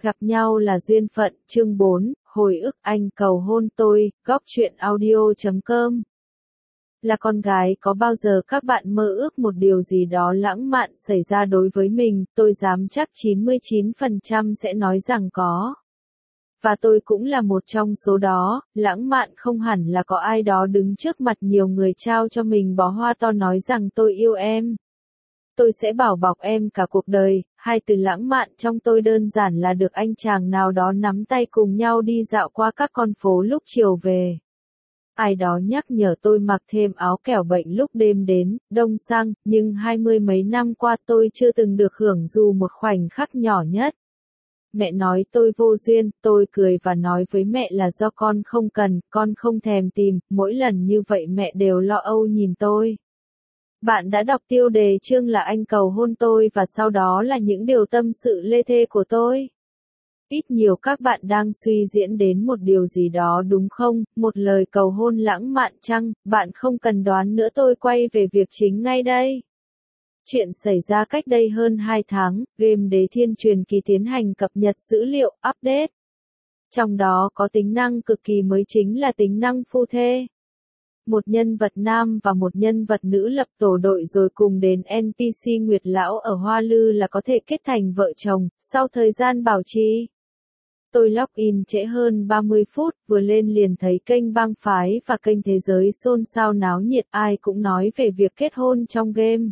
Gặp nhau là duyên phận, chương 4, hồi ức anh cầu hôn tôi, góc truyện audio.com. Là con gái có bao giờ các bạn mơ ước một điều gì đó lãng mạn xảy ra đối với mình, tôi dám chắc 99% sẽ nói rằng có. Và tôi cũng là một trong số đó, lãng mạn không hẳn là có ai đó đứng trước mặt nhiều người trao cho mình bó hoa to nói rằng tôi yêu em. Tôi sẽ bảo bọc em cả cuộc đời, hai từ lãng mạn trong tôi đơn giản là được anh chàng nào đó nắm tay cùng nhau đi dạo qua các con phố lúc chiều về. Ai đó nhắc nhở tôi mặc thêm áo kẻo bệnh lúc đêm đến, đông sang, nhưng 20 mấy năm qua tôi chưa từng được hưởng dù một khoảnh khắc nhỏ nhất. Mẹ nói tôi vô duyên, tôi cười và nói với mẹ là do con không cần, con không thèm tìm, mỗi lần như vậy mẹ đều lo âu nhìn tôi. Bạn đã đọc tiêu đề chương là anh cầu hôn tôi và sau đó là những điều tâm sự lê thê của tôi. Ít nhiều các bạn đang suy diễn đến một điều gì đó đúng không, một lời cầu hôn lãng mạn chăng, bạn không cần đoán nữa tôi quay về việc chính ngay đây. Chuyện xảy ra cách đây hơn 2 tháng, game Đế Thiên Truyền Kỳ tiến hành cập nhật dữ liệu, update. Trong đó có tính năng cực kỳ mới chính là tính năng phu thê. Một nhân vật nam và một nhân vật nữ lập tổ đội rồi cùng đến NPC Nguyệt Lão ở Hoa Lư là có thể kết thành vợ chồng, sau thời gian bảo trì. Tôi login trễ hơn 30 phút, vừa lên liền thấy kênh bang phái và kênh thế giới xôn xao náo nhiệt, ai cũng nói về việc kết hôn trong game.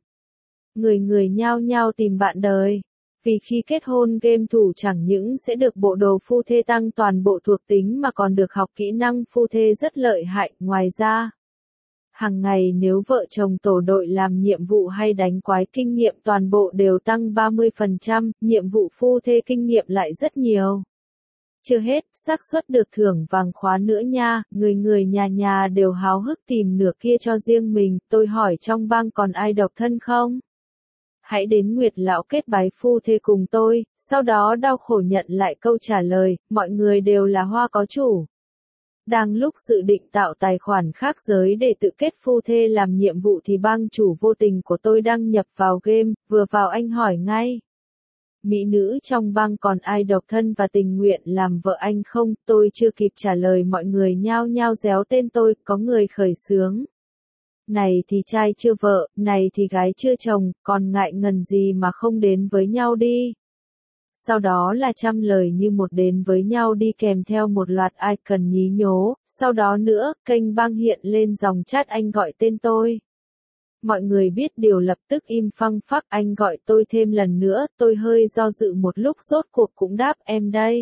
Người nhao nhao tìm bạn đời. Vì khi kết hôn game thủ chẳng những sẽ được bộ đồ phu thê tăng toàn bộ thuộc tính mà còn được học kỹ năng phu thê rất lợi hại, ngoài ra. Hàng ngày nếu vợ chồng tổ đội làm nhiệm vụ hay đánh quái kinh nghiệm toàn bộ đều tăng 30%, nhiệm vụ phu thê kinh nghiệm lại rất nhiều. Chưa hết, xác suất được thưởng vàng khóa nữa nha, người nhà đều háo hức tìm nửa kia cho riêng mình, tôi hỏi trong bang còn ai độc thân không? Hãy đến Nguyệt Lão kết bái phu thê cùng tôi, sau đó đau khổ nhận lại câu trả lời, mọi người đều là hoa có chủ. Đang lúc dự định tạo tài khoản khác giới để tự kết phu thê làm nhiệm vụ thì bang chủ vô tình của tôi đăng nhập vào game, vừa vào anh hỏi ngay. Mỹ nữ trong bang còn ai độc thân và tình nguyện làm vợ anh không? Tôi chưa kịp trả lời mọi người nhao nhao réo tên tôi, có người khởi xướng. Này thì trai chưa vợ, này thì gái chưa chồng, còn ngại ngần gì mà không đến với nhau đi. Sau đó là trăm lời như một đến với nhau đi kèm theo một loạt icon nhí nhố, sau đó nữa, kênh bang hiện lên dòng chat anh gọi tên tôi. Mọi người biết điều lập tức im phăng phắc, anh gọi tôi thêm lần nữa, tôi hơi do dự một lúc rốt cuộc cũng đáp em đây.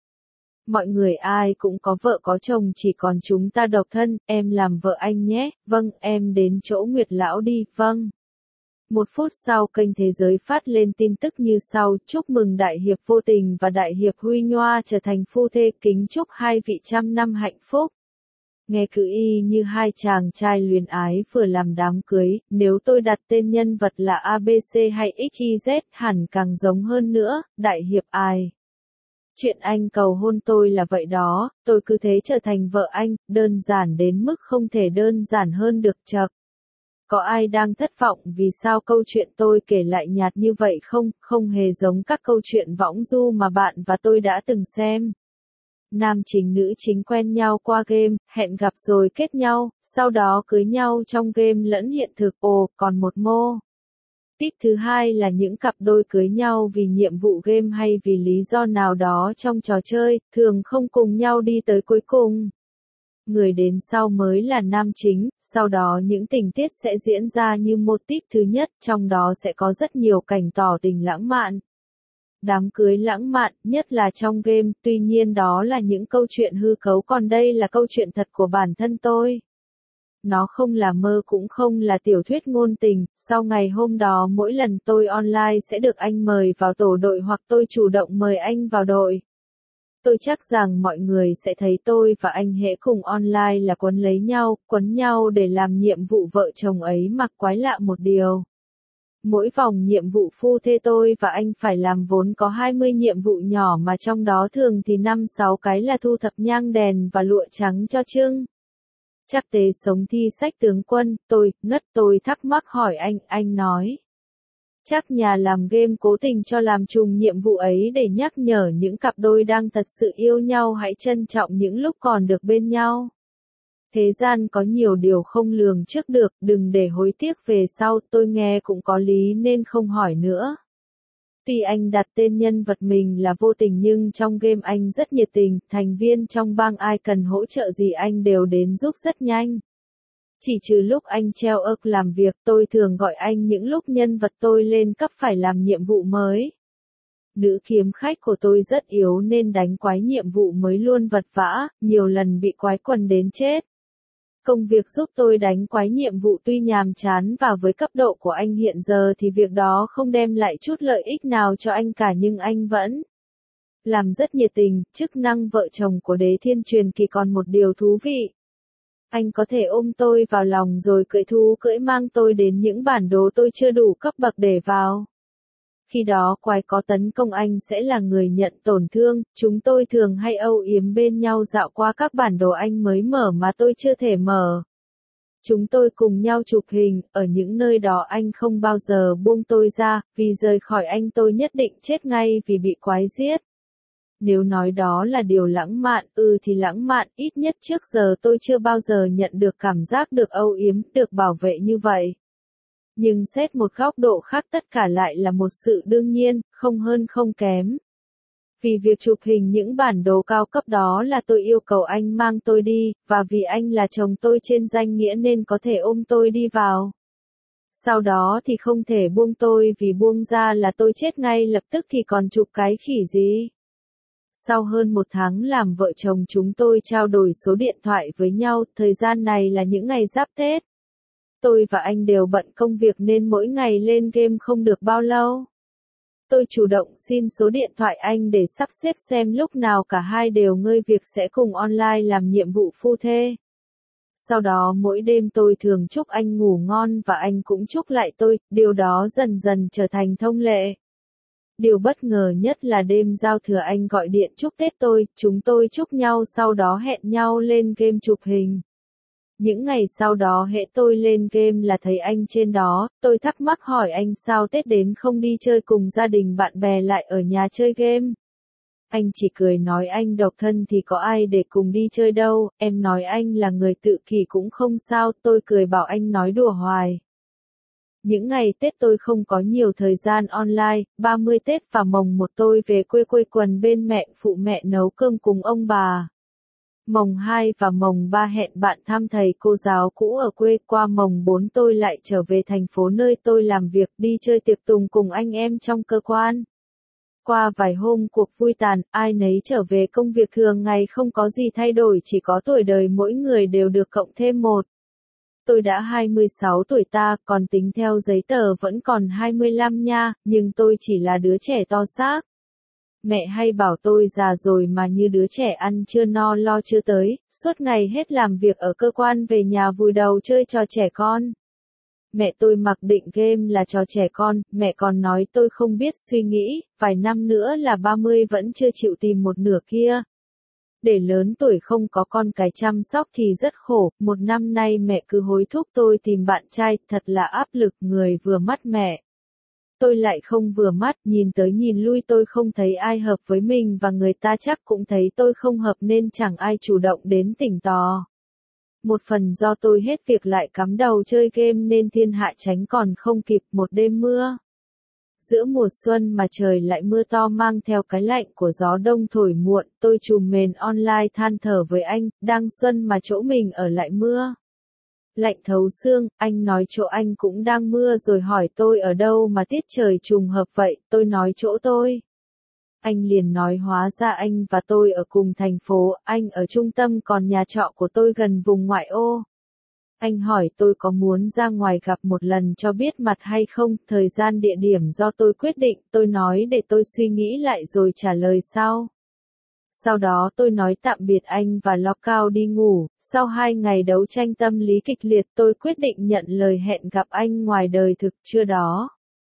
Mọi người ai cũng có vợ có chồng chỉ còn chúng ta độc thân, em làm vợ anh nhé, vâng, em đến chỗ Nguyệt Lão đi, vâng. 1 phút sau kênh thế giới phát lên tin tức như sau, chúc mừng Đại Hiệp Vô Tình và Đại Hiệp Huy Nhoa trở thành phu thê, kính chúc hai vị trăm năm hạnh phúc. Nghe cứ y như hai chàng trai luyến ái vừa làm đám cưới, nếu tôi đặt tên nhân vật là ABC hay XYZ hẳn càng giống hơn nữa, Đại Hiệp ai. Chuyện anh cầu hôn tôi là vậy đó, tôi cứ thế trở thành vợ anh, đơn giản đến mức không thể đơn giản hơn được chậc. Có ai đang thất vọng vì sao câu chuyện tôi kể lại nhạt như vậy không? Không hề giống các câu chuyện võng du mà bạn và tôi đã từng xem. Nam chính nữ chính quen nhau qua game, hẹn gặp rồi kết nhau, sau đó cưới nhau trong game lẫn hiện thực. Ồ, còn một mô. Tip thứ hai là những cặp đôi cưới nhau vì nhiệm vụ game hay vì lý do nào đó trong trò chơi, thường không cùng nhau đi tới cuối cùng. Người đến sau mới là nam chính, sau đó những tình tiết sẽ diễn ra như mô típ thứ nhất, trong đó sẽ có rất nhiều cảnh tỏ tình lãng mạn. Đám cưới lãng mạn, nhất là trong game, tuy nhiên đó là những câu chuyện hư cấu còn đây là câu chuyện thật của bản thân tôi. Nó không là mơ cũng không là tiểu thuyết ngôn tình, sau ngày hôm đó mỗi lần tôi online sẽ được anh mời vào tổ đội hoặc tôi chủ động mời anh vào đội. Tôi chắc rằng mọi người sẽ thấy tôi và anh hễ cùng online là quấn lấy nhau, quấn nhau để làm nhiệm vụ vợ chồng ấy mặc quái lạ một điều. Mỗi vòng nhiệm vụ phu thê tôi và anh phải làm vốn có 20 nhiệm vụ nhỏ mà trong đó thường thì 5-6 cái là thu thập nhang đèn và lụa trắng cho trưng. Chắc tế sống thi sách tướng quân, tôi thắc mắc hỏi anh nói. Chắc nhà làm game cố tình cho làm trùng nhiệm vụ ấy để nhắc nhở những cặp đôi đang thật sự yêu nhau hãy trân trọng những lúc còn được bên nhau. Thế gian có nhiều điều không lường trước được, đừng để hối tiếc về sau, tôi nghe cũng có lý nên không hỏi nữa. Tuy anh đặt tên nhân vật mình là vô tình nhưng trong game anh rất nhiệt tình, thành viên trong bang ai cần hỗ trợ gì anh đều đến giúp rất nhanh. Chỉ trừ lúc anh treo ớc làm việc tôi thường gọi anh những lúc nhân vật tôi lên cấp phải làm nhiệm vụ mới. Nữ kiếm khách của tôi rất yếu nên đánh quái nhiệm vụ mới luôn vật vã, nhiều lần bị quái quần đến chết. Công việc giúp tôi đánh quái nhiệm vụ tuy nhàm chán và với cấp độ của anh hiện giờ thì việc đó không đem lại chút lợi ích nào cho anh cả nhưng anh vẫn làm rất nhiệt tình. Chức năng vợ chồng của Đế Thiên Truyền Kỳ còn một điều thú vị. Anh có thể ôm tôi vào lòng rồi cưỡi thú cưỡi mang tôi đến những bản đồ tôi chưa đủ cấp bậc để vào. Khi đó quái có tấn công anh sẽ là người nhận tổn thương, chúng tôi thường hay âu yếm bên nhau dạo qua các bản đồ anh mới mở mà tôi chưa thể mở. Chúng tôi cùng nhau chụp hình, ở những nơi đó anh không bao giờ buông tôi ra, vì rời khỏi anh tôi nhất định chết ngay vì bị quái giết. Nếu nói đó là điều lãng mạn, thì lãng mạn, ít nhất trước giờ tôi chưa bao giờ nhận được cảm giác được âu yếm, được bảo vệ như vậy. Nhưng xét một góc độ khác tất cả lại là một sự đương nhiên, không hơn không kém. Vì việc chụp hình những bản đồ cao cấp đó là tôi yêu cầu anh mang tôi đi, và vì anh là chồng tôi trên danh nghĩa nên có thể ôm tôi đi vào. Sau đó thì không thể buông tôi vì buông ra là tôi chết ngay lập tức thì còn chụp cái khỉ gì. Sau hơn một tháng làm vợ chồng chúng tôi trao đổi số điện thoại với nhau, thời gian này là những ngày giáp Tết. Tôi và anh đều bận công việc nên mỗi ngày lên game không được bao lâu. Tôi chủ động xin số điện thoại anh để sắp xếp xem lúc nào cả hai đều ngơi việc sẽ cùng online làm nhiệm vụ phu thê. Sau đó mỗi đêm tôi thường chúc anh ngủ ngon và anh cũng chúc lại tôi, điều đó dần dần trở thành thông lệ. Điều bất ngờ nhất là đêm giao thừa anh gọi điện chúc Tết tôi, chúng tôi chúc nhau sau đó hẹn nhau lên game chụp hình. Những ngày sau đó hễ tôi lên game là thấy anh trên đó, tôi thắc mắc hỏi anh sao Tết đến không đi chơi cùng gia đình bạn bè lại ở nhà chơi game. Anh chỉ cười nói anh độc thân thì có ai để cùng đi chơi đâu, em nói anh là người tự kỷ cũng không sao, tôi cười bảo anh nói đùa hoài. Những ngày Tết tôi không có nhiều thời gian online, 30 Tết và mồng 1 tôi về quê quây quần bên mẹ phụ mẹ nấu cơm cùng ông bà. Mồng 2 và mồng 3 hẹn bạn thăm thầy cô giáo cũ ở quê, qua mồng 4 tôi lại trở về thành phố nơi tôi làm việc đi chơi tiệc tùng cùng anh em trong cơ quan. Qua vài hôm cuộc vui tàn, ai nấy trở về công việc thường ngày không có gì thay đổi chỉ có tuổi đời mỗi người đều được cộng thêm một. Tôi đã 26 tuổi còn tính theo giấy tờ vẫn còn 25 nha, nhưng tôi chỉ là đứa trẻ to xác. Mẹ hay bảo tôi già rồi mà như đứa trẻ ăn chưa no lo chưa tới, suốt ngày hết làm việc ở cơ quan về nhà vùi đầu chơi trò trẻ con. Mẹ tôi mặc định game là trò trẻ con, mẹ còn nói tôi không biết suy nghĩ, vài năm nữa là 30 vẫn chưa chịu tìm một nửa kia. Để lớn tuổi không có con cái chăm sóc thì rất khổ, một năm nay mẹ cứ hối thúc tôi tìm bạn trai, thật là áp lực, người vừa mắt mẹ. Tôi lại không vừa mắt, nhìn tới nhìn lui tôi không thấy ai hợp với mình và người ta chắc cũng thấy tôi không hợp nên chẳng ai chủ động đến thỉnh tò. Một phần do tôi hết việc lại cắm đầu chơi game nên thiên hạ tránh còn không kịp. Một đêm mưa. Giữa mùa xuân mà trời lại mưa to mang theo cái lạnh của gió đông thổi muộn, tôi trùm mền online than thở với anh, đang xuân mà chỗ mình ở lại mưa. Lạnh thấu xương, anh nói chỗ anh cũng đang mưa rồi hỏi tôi ở đâu mà tiết trời trùng hợp vậy, tôi nói chỗ tôi. Anh liền nói hóa ra anh và tôi ở cùng thành phố, anh ở trung tâm còn nhà trọ của tôi gần vùng ngoại ô. Anh hỏi tôi có muốn ra ngoài gặp một lần cho biết mặt hay không, thời gian địa điểm do tôi quyết định, tôi nói để tôi suy nghĩ lại rồi trả lời sau. Sau đó tôi nói tạm biệt anh và log out đi ngủ, sau 2 ngày đấu tranh tâm lý kịch liệt tôi quyết định nhận lời hẹn gặp anh ngoài đời thực. Trưa đó,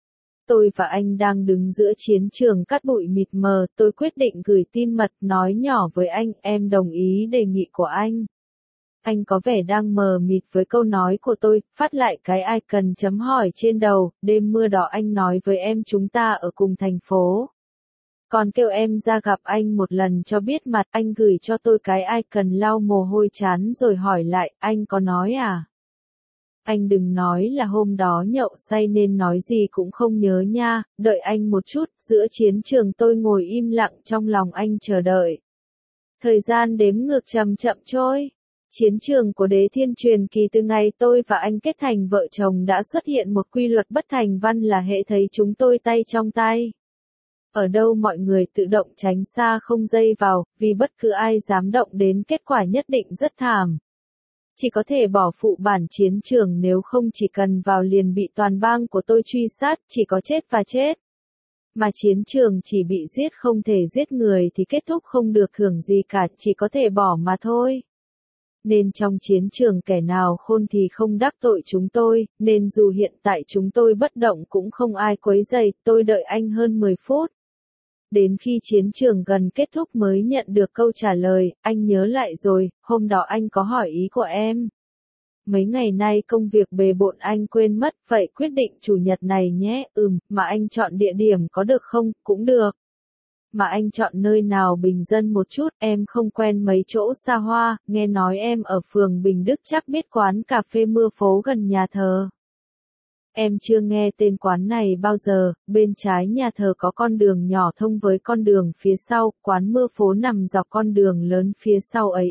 tôi và anh đang đứng giữa chiến trường cát bụi mịt mờ, tôi quyết định gửi tin mật nói nhỏ với anh, em đồng ý đề nghị của anh. Anh có vẻ đang mờ mịt với câu nói của tôi, phát lại cái icon chấm hỏi trên đầu, đêm mưa đó anh nói với em chúng ta ở cùng thành phố. Còn kêu em ra gặp anh một lần cho biết mặt, anh gửi cho tôi cái icon lau mồ hôi chán rồi hỏi lại, anh có nói à? Anh đừng nói là hôm đó nhậu say nên nói gì cũng không nhớ nha, đợi anh một chút, giữa chiến trường tôi ngồi im lặng trong lòng anh chờ đợi. Thời gian đếm ngược chậm chậm trôi. Chiến trường của Đế Thiên truyền kỳ từ ngày tôi và anh kết thành vợ chồng đã xuất hiện một quy luật bất thành văn là hễ thấy chúng tôi tay trong tay. Ở đâu mọi người tự động tránh xa không dây vào, vì bất cứ ai dám động đến kết quả nhất định rất thảm. Chỉ có thể bỏ phụ bản chiến trường nếu không chỉ cần vào liền bị toàn bang của tôi truy sát, chỉ có chết và chết. Mà chiến trường chỉ bị giết không thể giết người thì kết thúc không được hưởng gì cả, chỉ có thể bỏ mà thôi. Nên trong chiến trường kẻ nào khôn thì không đắc tội chúng tôi, nên dù hiện tại chúng tôi bất động cũng không ai quấy rầy, tôi đợi anh hơn 10 phút. Đến khi chiến trường gần kết thúc mới nhận được câu trả lời, anh nhớ lại rồi, hôm đó anh có hỏi ý của em. Mấy ngày nay công việc bề bộn anh quên mất, vậy quyết định chủ nhật này nhé, mà anh chọn địa điểm có được không, cũng được. Mà anh chọn nơi nào bình dân một chút, em không quen mấy chỗ xa hoa, nghe nói em ở phường Bình Đức chắc biết quán cà phê Mưa Phố gần nhà thờ. Em chưa nghe tên quán này bao giờ, bên trái nhà thờ có con đường nhỏ thông với con đường phía sau, quán Mưa Phố nằm dọc con đường lớn phía sau ấy,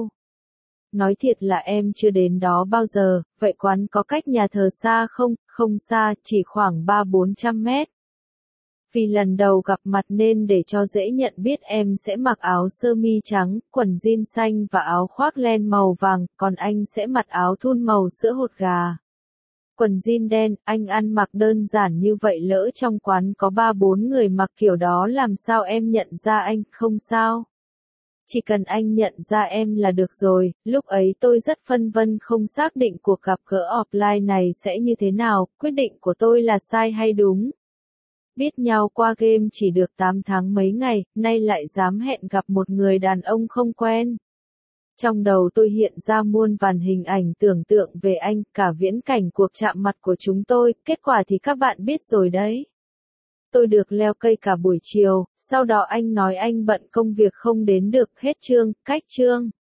Nói thiệt là em chưa đến đó bao giờ, vậy quán có cách nhà thờ xa không? Không xa, chỉ khoảng 300-400 mét. Vì lần đầu gặp mặt nên để cho dễ nhận biết em sẽ mặc áo sơ mi trắng, quần jean xanh và áo khoác len màu vàng, còn anh sẽ mặc áo thun màu sữa hột gà. Quần jean đen, anh ăn mặc đơn giản như vậy lỡ trong quán có 3-4 người mặc kiểu đó làm sao em nhận ra anh, không sao. Chỉ cần anh nhận ra em là được rồi, lúc ấy tôi rất phân vân không xác định cuộc gặp gỡ offline này sẽ như thế nào, quyết định của tôi là sai hay đúng. Biết nhau qua game chỉ được 8 tháng mấy ngày, nay lại dám hẹn gặp một người đàn ông không quen. Trong đầu tôi hiện ra muôn vàn hình ảnh tưởng tượng về anh, cả viễn cảnh cuộc chạm mặt của chúng tôi, kết quả thì các bạn biết rồi đấy. Tôi được leo cây cả buổi chiều, sau đó anh nói anh bận công việc không đến được, hết chương, cách chương.